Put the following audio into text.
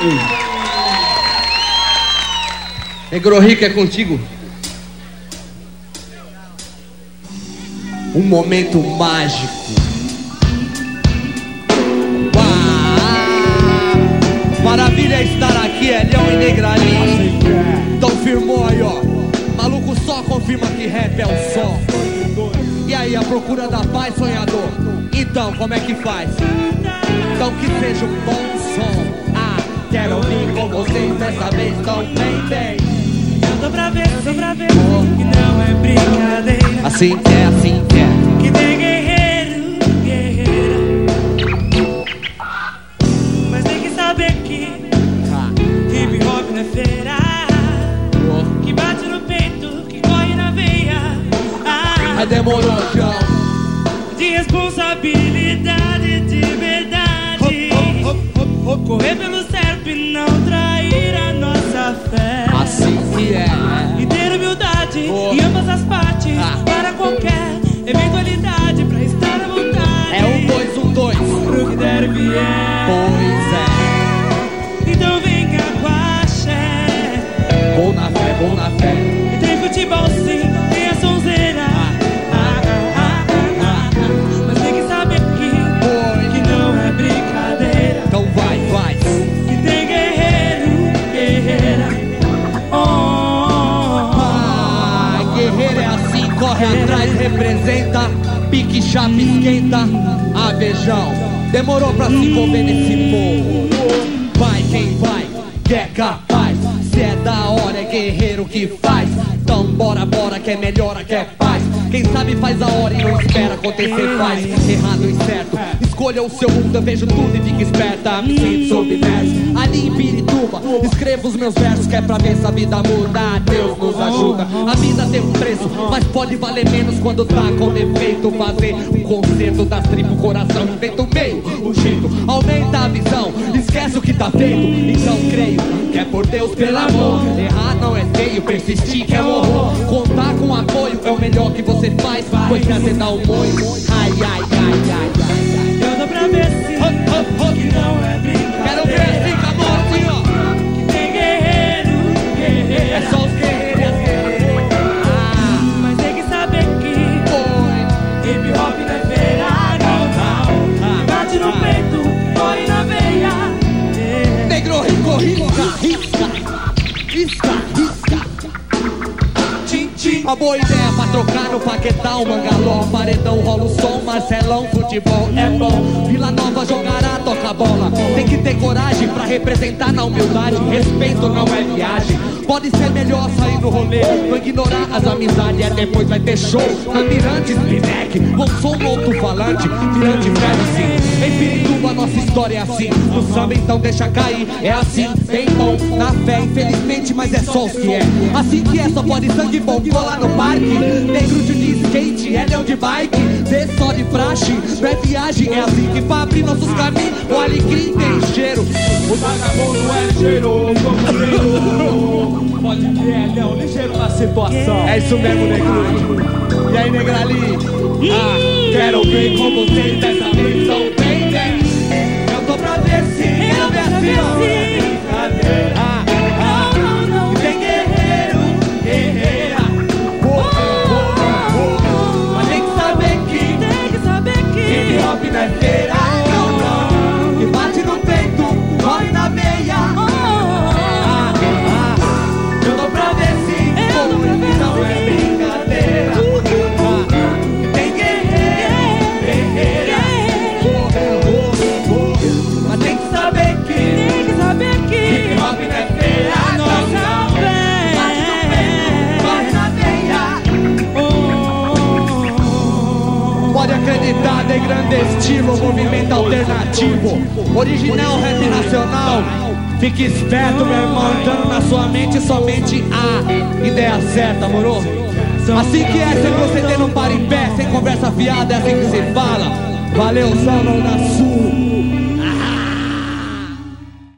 Negro Rico, é contigo. Um momento mágico. Maravilha é estar aqui, é Leão e Negrali. Então firmou aí, ó. Maluco só confirma que rap é o som. E aí, a procura da paz, sonhador? Então, como é que faz? Então que seja um bom som. Ah, quero ouvir com vocês dessa vez, então vem, vem. Eu tô pra ver, que não é brincadeira. Assim que é, assim que é. Que tem guerreiro, guerreira. Mas tem que saber que hip hop não é feira. Que bate no peito, que corre na veia. Aí demorou, João. De responsabilidade, de verdade. Correr pelo certo e não trair a nossa fé. Assim que é. E ter humildade em ambas as partes. Para qualquer eventualidade, pra estar à vontade. É 1, 2, 1, 2. Pro que der e vier. Pois é. Então venha com a axé. Vou na fé, vou na fé. E tem futebol sim, tem a sonzeira. Mas tem que saber que não é brincadeira. Então vai, vai. Que tem guerreiro, guerreira. Guerreiro é assim, corre atrás, representa. Pique, chapa, esquenta. Avejão, demorou pra se envolver nesse morro. Vai quem vai, que é capaz. Se é da hora, é guerreiro que faz. Então bora, bora, que é melhora, que é paz. Quem sabe faz a hora e não espera acontecer, faz errado e certo. Escolha o seu mundo, eu vejo tudo e fica esperta. Me sinto submerso, ali em Pirituba. Escrevo os meus versos que é pra ver se a vida muda. Deus nos ajuda, a vida tem um preço, mas pode valer menos quando tá com defeito. Fazer um concerto das tribos, coração inventa o meio, o jeito. Aumenta a visão, esquece o que tá feito. Então creio que é por Deus, pelo amor. Errar não é feio, persistir que é um horror. Contar com apoio é o melhor que você faz, pois você dá um moio. Ai, ai, ai, ai, ai. Eu dou pra ver sim, que não é brincadeira. Quero ver assim, acabou assim, ó. Que tem guerreiro, guerreira. É só os guerreiros e as guerreiras. Mas tem que saber que hip hop não é feira, não. Bate no peito, corre na veia. Negro Rico, risca, risca, risca, risca. Uma boa ideia pra trocar no Paquetão, Mangaló, paredão, rola o som, Marcelão, futebol é bom. Vila Nova jogará, toca bola. Tem que ter coragem pra representar na humildade. Respeito não é viagem. Pode ser melhor sair no rolê, não ignorar as amizades. É depois vai ter show na Mirante, Spinec, lançou um alto-falante, Mirante velho sim. Em Pirituba nossa história é assim. No samba então deixa cair, é assim, bem bom, na fé, infelizmente, mas é só os que é. Assim que é, só pode sangue bom, colar no parque. Negro de skate, é leão de bike. Vê só de praxe, não é viagem. É assim que pra abrir nossos caminhos, o alecrim tem cheiro. O vagabundo é cheiroso, pode que é leão ligeiro na situação. É isso mesmo, Negro. E aí, Negrali? Quero ver com vocês dessa vez, então vem, vem. Eu tô pra ver se eu ver assim, ó. É brincadeira. E tem guerreiro, guerreira. Mas tem que saber que hip hop não é feira, não. Que bate no peito, corre na veia. Eu tô pra ver se não é brincadeira. Tem guerreiro, guerreira. Mas tem que saber que hip hop não é feira, não. Bate no peito, corre na veia. Pode acreditar, de grande estilo, movimento alternativo, original, rap nacional. Fique esperto, meu irmão, entrando na sua mente somente a ideia certa, moro? Assim que é, sem proceder, não para em pé, sem conversa fiada, é assim que se fala. Valeu, Zona Sul.